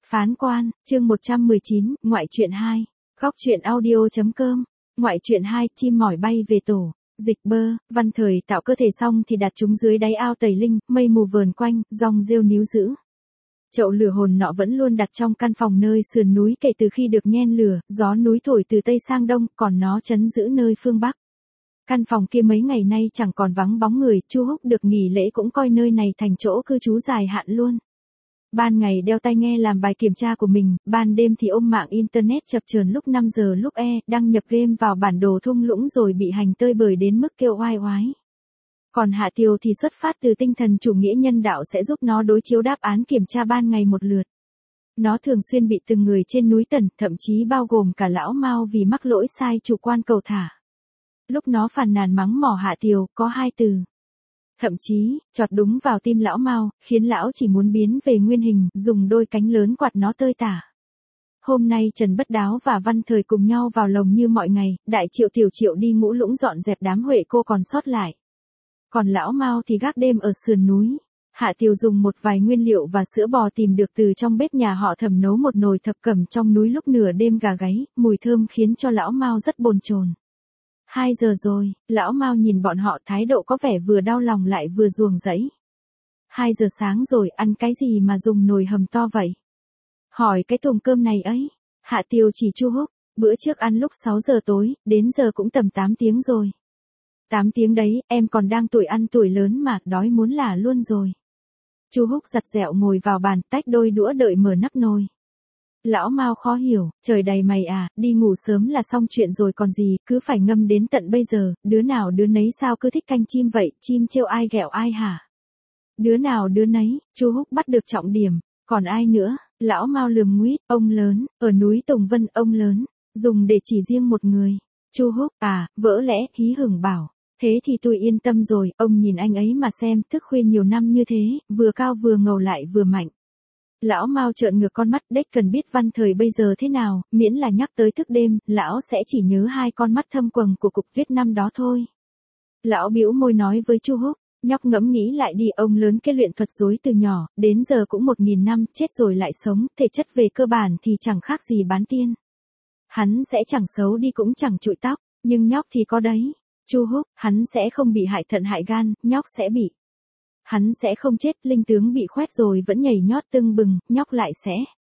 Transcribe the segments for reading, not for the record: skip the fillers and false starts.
Phán quan, chương 119, ngoại truyện 2. Góc truyện audio.com. Ngoại truyện 2, chim mỏi bay về tổ. Dịch bơ, Văn Thời tạo cơ thể xong thì đặt chúng dưới đáy ao tẩy linh, mây mù vờn quanh, rong rêu níu giữ. Chậu lửa hồn nọ vẫn luôn đặt trong căn phòng nơi sườn núi kể từ khi được nhen lửa, gió núi thổi từ tây sang đông, còn nó trấn giữ nơi phương bắc. Căn phòng kia mấy ngày nay chẳng còn vắng bóng người, Chu Húc được nghỉ lễ cũng coi nơi này thành chỗ cư trú dài hạn luôn. Ban ngày đeo tai nghe làm bài kiểm tra của mình, ban đêm thì ôm mạng internet chập chờn lúc 5 giờ lúc đăng nhập game vào bản đồ thung lũng rồi bị hành tơi bời đến mức kêu oai oái. Còn Hạ Tiều thì xuất phát từ tinh thần chủ nghĩa nhân đạo sẽ giúp nó đối chiếu đáp án kiểm tra ban ngày một lượt. Nó thường xuyên bị từng người trên núi Tần, thậm chí bao gồm cả lão Mao vì mắc lỗi sai chủ quan cầu thả. Lúc nó phàn nàn mắng mỏ Hạ Tiều, có hai từ. Thậm chí, chọt đúng vào tim lão Mao, khiến lão chỉ muốn biến về nguyên hình, dùng đôi cánh lớn quạt nó tơi tả. Hôm nay Trần Bất Đáo và Văn Thời cùng nhau vào lồng như mọi ngày, Đại Triệu Tiểu Triệu đi ngũ lũng dọn dẹp đám huệ cô còn sót lại. Còn lão Mao thì gác đêm ở sườn núi. Hạ Tiều dùng một vài nguyên liệu và sữa bò tìm được từ trong bếp nhà họ Thẩm nấu một nồi thập cẩm trong núi lúc nửa đêm gà gáy, mùi thơm khiến cho lão Mao rất bồn chồn. 2 giờ rồi, lão Mao nhìn bọn họ thái độ có vẻ vừa đau lòng lại vừa ruồng rẫy. 2 giờ sáng rồi, ăn cái gì mà dùng nồi hầm to vậy? Hỏi cái thùng cơm này ấy. Hạ Tiều chỉ Chu Húc, bữa trước ăn lúc 6 giờ tối, đến giờ cũng tầm 8 tiếng rồi. 8 tiếng đấy, em còn đang tuổi ăn tuổi lớn mà, đói muốn là luôn rồi. Chu Húc giặt dẹo ngồi vào bàn, tách đôi đũa đợi mở nắp nồi. Lão Mao khó hiểu, trời đầy mày à, đi ngủ sớm là xong chuyện rồi còn gì, cứ phải ngâm đến tận bây giờ, đứa nào đứa nấy sao cứ thích canh chim vậy, chim trêu ai ghẹo ai hả? Đứa nào đứa nấy, Chu Húc bắt được trọng điểm, còn ai nữa? Lão Mao lườm nguýt, ông lớn, ở núi Tùng Vân, ông lớn, dùng để chỉ riêng một người. Chu Húc, vỡ lẽ, hí hửng bảo. Thế thì tôi yên tâm rồi, ông nhìn anh ấy mà xem, thức khuya nhiều năm như thế, vừa cao vừa ngầu lại vừa mạnh. Lão Mao trợn ngược con mắt, đếch cần biết Văn Thời bây giờ thế nào, miễn là nhắc tới thức đêm, lão sẽ chỉ nhớ hai con mắt thâm quầng của cục tuyết năm đó thôi. Lão bĩu môi nói với Chu Húc, nhóc ngẫm nghĩ lại đi, ông lớn cái luyện thuật rối từ nhỏ, đến giờ cũng 1000 năm, chết rồi lại sống, thể chất về cơ bản thì chẳng khác gì bán tiên. Hắn sẽ chẳng xấu đi cũng chẳng trụi tóc, nhưng nhóc thì có đấy. Chu Húc, hắn sẽ không bị hại thận hại gan, nhóc sẽ bị. Hắn sẽ không chết, linh tướng bị khoét rồi vẫn nhảy nhót tưng bừng, nhóc lại sẽ.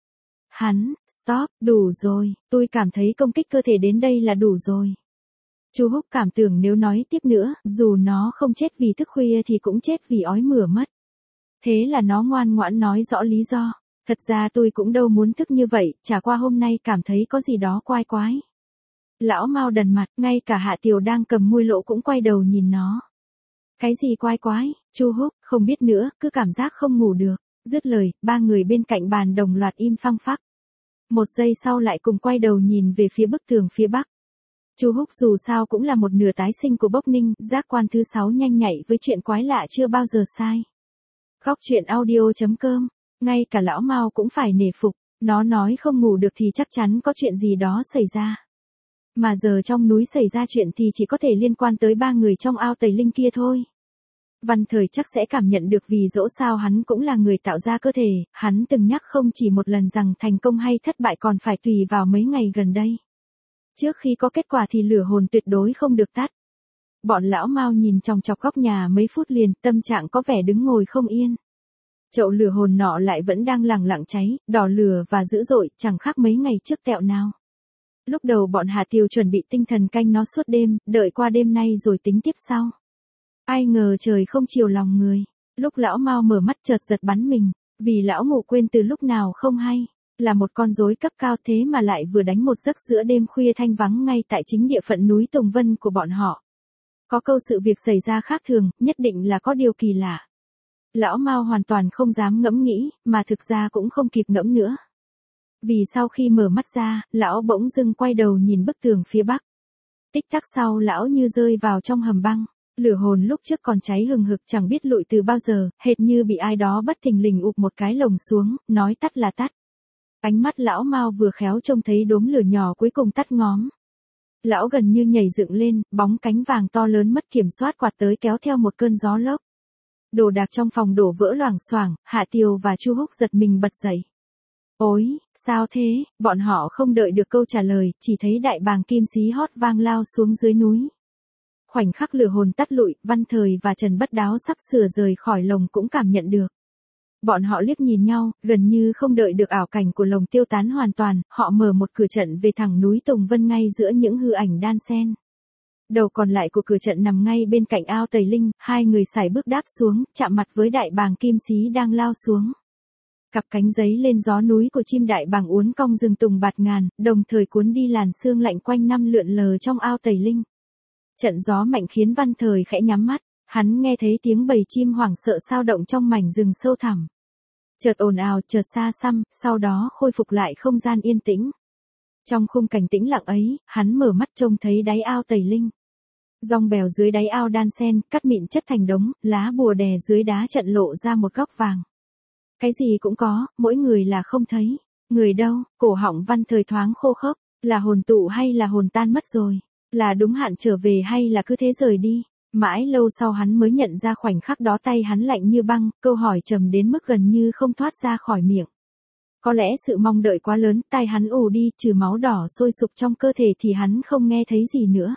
Stop, đủ rồi, tôi cảm thấy công kích cơ thể đến đây là đủ rồi. Chu Húc cảm tưởng nếu nói tiếp nữa, dù nó không chết vì thức khuya thì cũng chết vì ói mửa mất. Thế là nó ngoan ngoãn nói rõ lý do. Thật ra tôi cũng đâu muốn thức như vậy, chả qua hôm nay cảm thấy có gì đó quái quái. Lão Mao đần mặt, ngay cả Hạ Tiều đang cầm môi lỗ cũng quay đầu nhìn nó. Cái gì quái quái? Chu Húc, không biết nữa, cứ cảm giác không ngủ được. Dứt lời, ba người bên cạnh bàn đồng loạt im phăng phắc. Một giây sau lại cùng quay đầu nhìn về phía bức tường phía bắc. Chu Húc dù sao cũng là một nửa tái sinh của Bốc Ninh, giác quan thứ 6 nhanh nhạy với chuyện quái lạ chưa bao giờ sai. Góc truyện audio.com, ngay cả lão Mao cũng phải nể phục, nó nói không ngủ được thì chắc chắn có chuyện gì đó xảy ra. Mà giờ trong núi xảy ra chuyện thì chỉ có thể liên quan tới ba người trong ao tẩy linh kia thôi. Văn Thời chắc sẽ cảm nhận được vì dẫu sao hắn cũng là người tạo ra cơ thể, hắn từng nhắc không chỉ một lần rằng thành công hay thất bại còn phải tùy vào mấy ngày gần đây. Trước khi có kết quả thì lửa hồn tuyệt đối không được tắt. Bọn lão Mao nhìn chòng chọc góc nhà mấy phút liền, tâm trạng có vẻ đứng ngồi không yên. Chậu lửa hồn nọ lại vẫn đang lẳng lặng cháy, đỏ lửa và dữ dội, chẳng khác mấy ngày trước tẹo nào. Lúc đầu bọn Hạ Tiều chuẩn bị tinh thần canh nó suốt đêm, đợi qua đêm nay rồi tính tiếp sau. Ai ngờ trời không chiều lòng người. Lúc lão Mao mở mắt chợt giật bắn mình, vì lão ngủ quên từ lúc nào không hay. Là một con rối cấp cao thế mà lại vừa đánh một giấc giữa đêm khuya thanh vắng ngay tại chính địa phận núi Tùng Vân của bọn họ. Có câu sự việc xảy ra khác thường, nhất định là có điều kỳ lạ. Lão Mao hoàn toàn không dám ngẫm nghĩ, mà thực ra cũng không kịp ngẫm nữa. Vì sau khi mở mắt ra, lão bỗng dưng quay đầu nhìn bức tường phía bắc. Tích tắc sau lão như rơi vào trong hầm băng. Lửa hồn lúc trước còn cháy hừng hực chẳng biết lụi từ bao giờ, hệt như bị ai đó bất thình lình ụp một cái lồng xuống, nói tắt là tắt. Ánh mắt lão Mao vừa khéo trông thấy đốm lửa nhỏ cuối cùng tắt ngóm. Lão gần như nhảy dựng lên, bóng cánh vàng to lớn mất kiểm soát quạt tới kéo theo một cơn gió lốc. Đồ đạc trong phòng đổ vỡ loảng xoảng, Hạ Tiều và Chu Húc giật mình bật dậy. Ối, sao thế, bọn họ không đợi được câu trả lời, chỉ thấy đại bàng kim xí hót vang lao xuống dưới núi. Khoảnh khắc lửa hồn tắt lụi, Văn Thời và Trần Bất Đáo sắp sửa rời khỏi lồng cũng cảm nhận được. Bọn họ liếc nhìn nhau, gần như không đợi được ảo cảnh của lồng tiêu tán hoàn toàn, họ mở một cửa trận về thẳng núi Tùng Vân ngay giữa những hư ảnh đan xen. Đầu còn lại của cửa trận nằm ngay bên cạnh ao Tây Linh, hai người sải bước đáp xuống, chạm mặt với đại bàng kim xí đang lao xuống. Cặp cánh giấy lên gió núi của chim đại bàng uốn cong rừng tùng bạt ngàn, đồng thời cuốn đi làn sương lạnh quanh năm lượn lờ trong ao Tây Linh. Trận gió mạnh khiến Văn Thời khẽ nhắm mắt, hắn nghe thấy tiếng bầy chim hoảng sợ sao động trong mảnh rừng sâu thẳm. Chợt ồn ào, chợt xa xăm, sau đó khôi phục lại không gian yên tĩnh. Trong khung cảnh tĩnh lặng ấy, hắn mở mắt trông thấy đáy ao Tây Linh. Dòng bèo dưới đáy ao đan sen, cắt mịn chất thành đống, lá bùa đè dưới đá trận lộ ra một góc vàng. Cái gì cũng có, mỗi người là không thấy. Người đâu, cổ họng Văn Thời thoáng khô khốc, là hồn tụ hay là hồn tan mất rồi? Là đúng hạn trở về hay là cứ thế rời đi? Mãi lâu sau hắn mới nhận ra khoảnh khắc đó tay hắn lạnh như băng, câu hỏi trầm đến mức gần như không thoát ra khỏi miệng. Có lẽ sự mong đợi quá lớn, tai hắn ù đi, trừ máu đỏ sôi sục trong cơ thể thì hắn không nghe thấy gì nữa.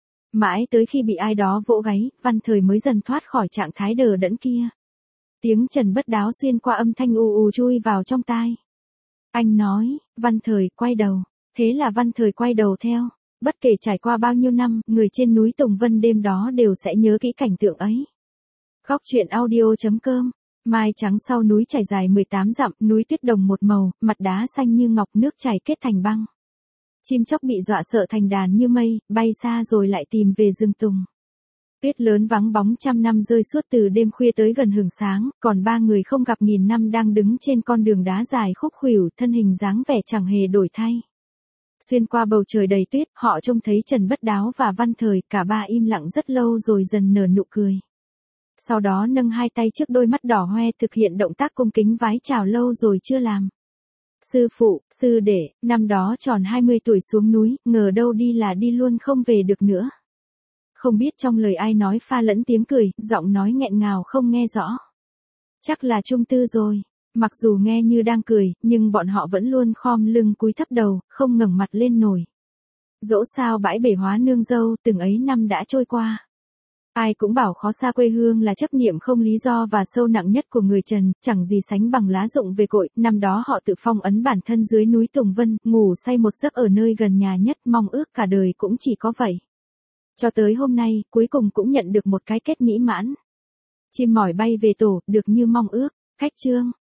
Mãi tới khi bị ai đó vỗ gáy, Văn Thời mới dần thoát khỏi trạng thái đờ đẫn kia. Tiếng Trần Bất Đáo xuyên qua âm thanh ù ù chui vào trong tai. Anh nói, Văn Thời quay đầu. Thế là Văn Thời quay đầu theo. Bất kể trải qua bao nhiêu năm, người trên núi Tùng Vân đêm đó đều sẽ nhớ kỹ cảnh tượng ấy. Góc truyện audio.com. Mai trắng sau núi trải dài 18 dặm, núi tuyết đồng một màu, mặt đá xanh như ngọc, nước chảy kết thành băng. Chim chóc bị dọa sợ thành đàn như mây, bay xa rồi lại tìm về rừng tùng. Tuyết lớn vắng bóng trăm năm rơi suốt từ đêm khuya tới gần hửng sáng, còn ba người không gặp nghìn năm đang đứng trên con đường đá dài khúc khuỷu, thân hình dáng vẻ chẳng hề đổi thay. Xuyên qua bầu trời đầy tuyết, họ trông thấy Trần Bất Đáo và Văn Thời, cả ba im lặng rất lâu rồi dần nở nụ cười. Sau đó nâng hai tay trước đôi mắt đỏ hoe thực hiện động tác cung kính vái chào lâu rồi chưa làm. Sư phụ, sư đệ, năm đó tròn 20 tuổi xuống núi, ngờ đâu đi là đi luôn không về được nữa. Không biết trong lời ai nói pha lẫn tiếng cười, giọng nói nghẹn ngào không nghe rõ. Chắc là Trung Tư rồi. Mặc dù nghe như đang cười, nhưng bọn họ vẫn luôn khom lưng cúi thấp đầu, không ngẩng mặt lên nổi. Dẫu sao bãi bể hóa nương dâu, từng ấy năm đã trôi qua. Ai cũng bảo khó xa quê hương là chấp niệm không lý do và sâu nặng nhất của người Trần, chẳng gì sánh bằng lá rụng về cội. Năm đó họ tự phong ấn bản thân dưới núi Tùng Vân, ngủ say một giấc ở nơi gần nhà nhất, mong ước cả đời cũng chỉ có vậy. Cho tới hôm nay, cuối cùng cũng nhận được một cái kết mỹ mãn. Chim mỏi bay về tổ, được như mong ước. Khách chương.